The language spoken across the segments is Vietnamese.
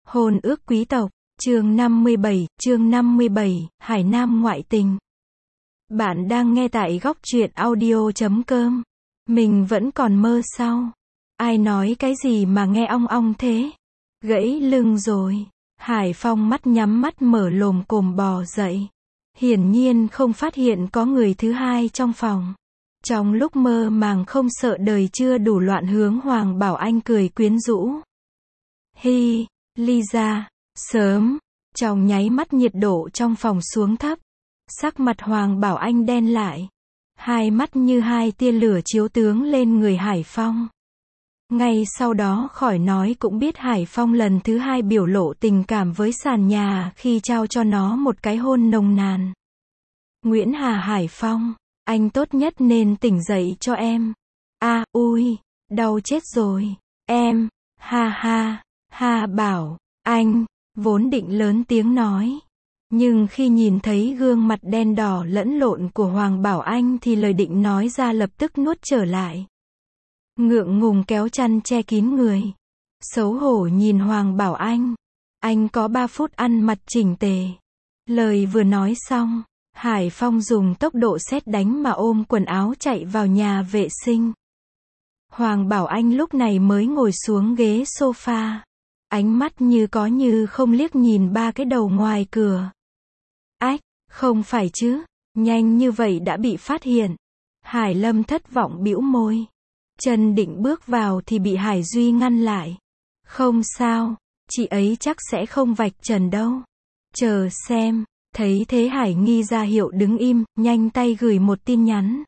Hôn ước quý tộc, chương 57, Hải Nam ngoại tình. Bạn đang nghe tại góc truyện audio.com. Mình vẫn còn mơ sao? Ai nói cái gì mà nghe ong ong thế? Gãy lưng rồi. Hải Phong mắt nhắm mắt mở lồm cồm bò dậy. Hiển nhiên không phát hiện có người thứ hai trong phòng. Trong lúc mơ màng không sợ đời chưa đủ loạn hướng Hoàng Bảo Anh cười quyến rũ. Hi, Lisa, sớm. Trong nháy mắt nhiệt độ trong phòng xuống thấp. Sắc mặt Hoàng Bảo Anh đen lại. Hai mắt như hai tia lửa chiếu tướng lên người Hải Phong. Ngay sau đó khỏi nói cũng biết Hải Phong lần thứ hai biểu lộ tình cảm với sàn nhà khi trao cho nó một cái hôn nồng nàn. Nguyễn Hà Hải Phong, anh tốt nhất nên tỉnh dậy cho em. Ui, đau chết rồi. Em, ha bảo, anh, vốn định lớn tiếng nói. Nhưng khi nhìn thấy gương mặt đen đỏ lẫn lộn của Hoàng Bảo Anh thì lời định nói ra lập tức nuốt trở lại. Ngượng ngùng kéo chăn che kín người. Xấu hổ nhìn Hoàng Bảo anh có 3 phút ăn mặc chỉnh tề. Lời vừa nói xong, Hải Phong dùng tốc độ sét đánh mà ôm quần áo chạy vào nhà vệ sinh. Hoàng Bảo Anh lúc này mới ngồi xuống ghế sofa. Ánh mắt như có như không liếc nhìn 3 cái đầu ngoài cửa. Ách, không phải chứ, nhanh như vậy đã bị phát hiện. Hải Lâm thất vọng bĩu môi. Chân định bước vào thì bị Hải Duy ngăn lại. Không sao, chị ấy chắc sẽ không vạch trần đâu. Chờ xem. Thấy thế Hải nghi ra hiệu đứng im, nhanh tay gửi một tin nhắn.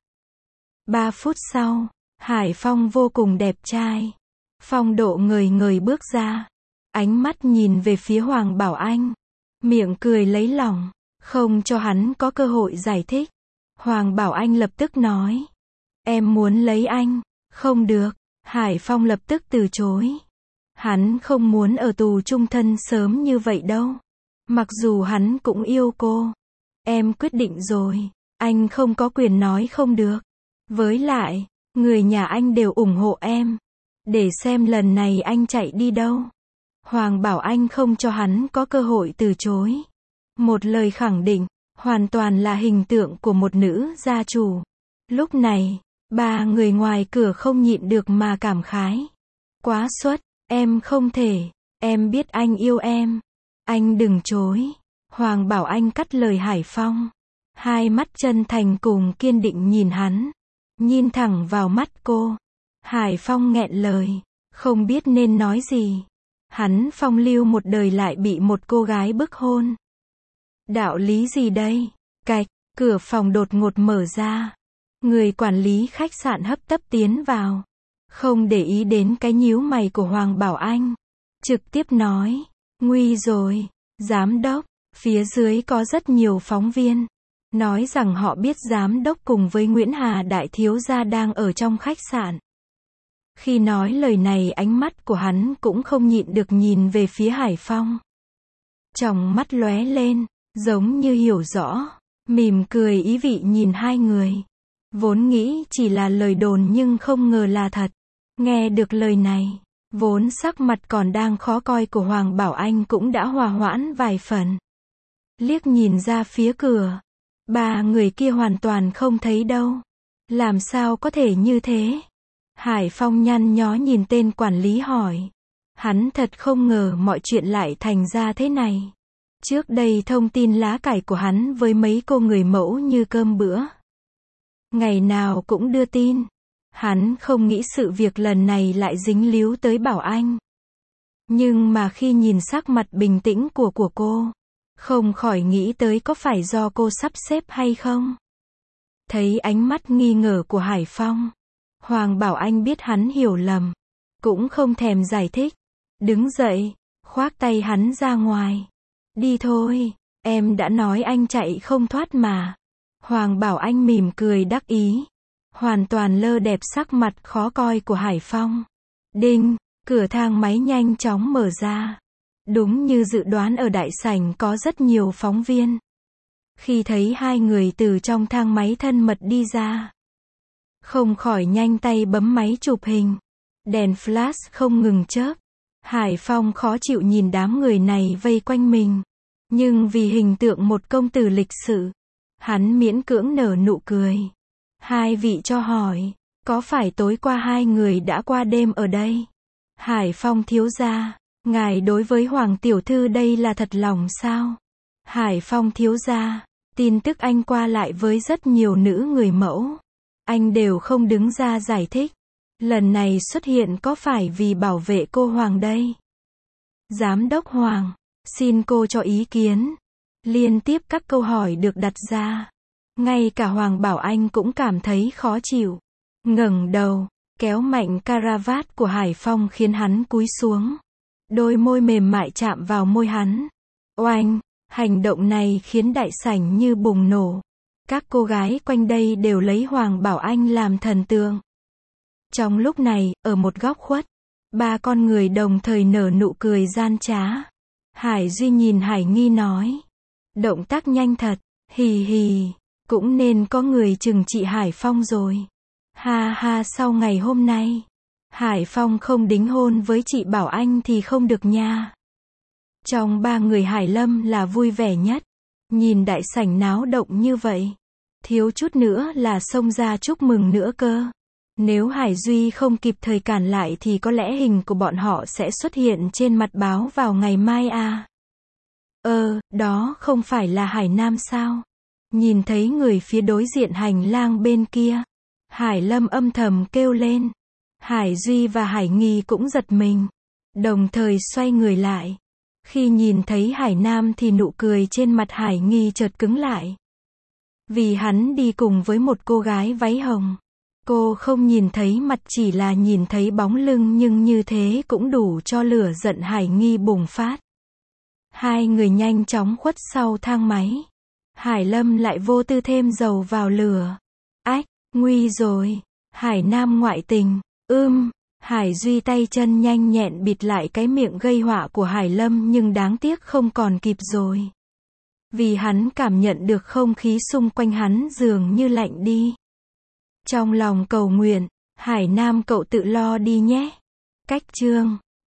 3 phút sau, Hải Phong vô cùng đẹp trai. Phong độ ngời bước ra. Ánh mắt nhìn về phía Hoàng Bảo Anh. Miệng cười lấy lòng, không cho hắn có cơ hội giải thích. Hoàng Bảo Anh lập tức nói. Em muốn lấy anh. Không được. Hải Phong lập tức từ chối. Hắn không muốn ở tù chung thân sớm như vậy đâu. Mặc dù hắn cũng yêu cô. Em quyết định rồi. Anh không có quyền nói không được. Với lại, người nhà anh đều ủng hộ em. Để xem lần này anh chạy đi đâu. Hoàng Bảo Anh không cho hắn có cơ hội từ chối. Một lời khẳng định, hoàn toàn là hình tượng của một nữ gia chủ. Lúc này, 3 người ngoài cửa không nhịn được mà cảm khái. Quá xuất, em không thể, em biết anh yêu em. Anh đừng chối. Hoàng Bảo Anh cắt lời Hải Phong. Hai mắt chân thành cùng kiên định nhìn hắn. Nhìn thẳng vào mắt cô. Hải Phong nghẹn lời. Không biết nên nói gì. Hắn phong lưu một đời lại bị một cô gái bức hôn. Đạo lý gì đây? Cạch, cửa phòng đột ngột mở ra. Người quản lý khách sạn hấp tấp tiến vào. Không để ý đến cái nhíu mày của Hoàng Bảo Anh. Trực tiếp nói. Nguy rồi, giám đốc, phía dưới có rất nhiều phóng viên. Nói rằng họ biết giám đốc cùng với Nguyễn Hà đại thiếu gia đang ở trong khách sạn. Khi nói lời này ánh mắt của hắn cũng không nhịn được nhìn về phía Hải Phong. Tròng mắt lóe lên, giống như hiểu rõ, mỉm cười ý vị nhìn hai người. Vốn nghĩ chỉ là lời đồn nhưng không ngờ là thật. Nghe được lời này, vốn sắc mặt còn đang khó coi của Hoàng Bảo Anh cũng đã hòa hoãn vài phần. Liếc nhìn ra phía cửa. 3 người kia hoàn toàn không thấy đâu. Làm sao có thể như thế? Hải Phong nhăn nhó nhìn tên quản lý hỏi. Hắn thật không ngờ mọi chuyện lại thành ra thế này. Trước đây thông tin lá cải của hắn với mấy cô người mẫu như cơm bữa. Ngày nào cũng đưa tin. Hắn không nghĩ sự việc lần này lại dính líu tới Bảo Anh. Nhưng mà khi nhìn sắc mặt bình tĩnh của cô, không khỏi nghĩ tới có phải do cô sắp xếp hay không. Thấy ánh mắt nghi ngờ của Hải Phong, Hoàng Bảo Anh biết hắn hiểu lầm, cũng không thèm giải thích. Đứng dậy, khoác tay hắn ra ngoài. Đi thôi, em đã nói anh chạy không thoát mà. Hoàng Bảo Anh mỉm cười đắc ý. Hoàn toàn lơ đẹp sắc mặt khó coi của Hải Phong. Đinh, cửa thang máy nhanh chóng mở ra. Đúng như dự đoán ở đại sảnh có rất nhiều phóng viên. Khi thấy hai người từ trong thang máy thân mật đi ra, không khỏi nhanh tay bấm máy chụp hình. Đèn flash không ngừng chớp. Hải Phong khó chịu nhìn đám người này vây quanh mình. Nhưng vì hình tượng một công tử lịch sự, hắn miễn cưỡng nở nụ cười. Hai vị cho hỏi, có phải tối qua hai người đã qua đêm ở đây? Hải Phong thiếu gia, ngài đối với Hoàng tiểu thư đây là thật lòng sao? Hải Phong thiếu gia, tin tức anh qua lại với rất nhiều nữ người mẫu. Anh đều không đứng ra giải thích. Lần này xuất hiện có phải vì bảo vệ cô Hoàng đây? Giám đốc Hoàng, xin cô cho ý kiến. Liên tiếp các câu hỏi được đặt ra. Ngay cả Hoàng Bảo Anh cũng cảm thấy khó chịu. Ngẩng đầu, kéo mạnh caravat của Hải Phong khiến hắn cúi xuống. Đôi môi mềm mại chạm vào môi hắn. Oanh, hành động này khiến đại sảnh như bùng nổ. Các cô gái quanh đây đều lấy Hoàng Bảo Anh làm thần tượng. Trong lúc này, ở một góc khuất, ba con người đồng thời nở nụ cười gian trá. Hải Duy nhìn Hải Nghi nói. Động tác nhanh thật, hì hì, cũng nên có người trừng trị Hải Phong rồi. Ha ha, sau ngày hôm nay, Hải Phong không đính hôn với chị Bảo Anh thì không được nha. Trong ba người Hải Lâm là vui vẻ nhất. Nhìn đại sảnh náo động như vậy, thiếu chút nữa là xông ra chúc mừng nữa cơ. Nếu Hải Duy không kịp thời cản lại thì có lẽ hình của bọn họ sẽ xuất hiện trên mặt báo vào ngày mai à. Đó không phải là Hải Nam sao? Nhìn thấy người phía đối diện hành lang bên kia, Hải Lâm âm thầm kêu lên. Hải Duy và Hải Nghi cũng giật mình, đồng thời xoay người lại. Khi nhìn thấy Hải Nam thì nụ cười trên mặt Hải Nghi chợt cứng lại. Vì hắn đi cùng với một cô gái váy hồng. Cô không nhìn thấy mặt, chỉ là nhìn thấy bóng lưng, nhưng như thế cũng đủ cho lửa giận Hải Nghi bùng phát. Hai người nhanh chóng khuất sau thang máy. Hải Lâm lại vô tư thêm dầu vào lửa. Ách, nguy rồi. Hải Nam ngoại tình. Hải Duy tay chân nhanh nhẹn bịt lại cái miệng gây họa của Hải Lâm, nhưng đáng tiếc không còn kịp rồi. Vì hắn cảm nhận được không khí xung quanh hắn dường như lạnh đi. Trong lòng cầu nguyện, Hải Nam cậu tự lo đi nhé. Cách chương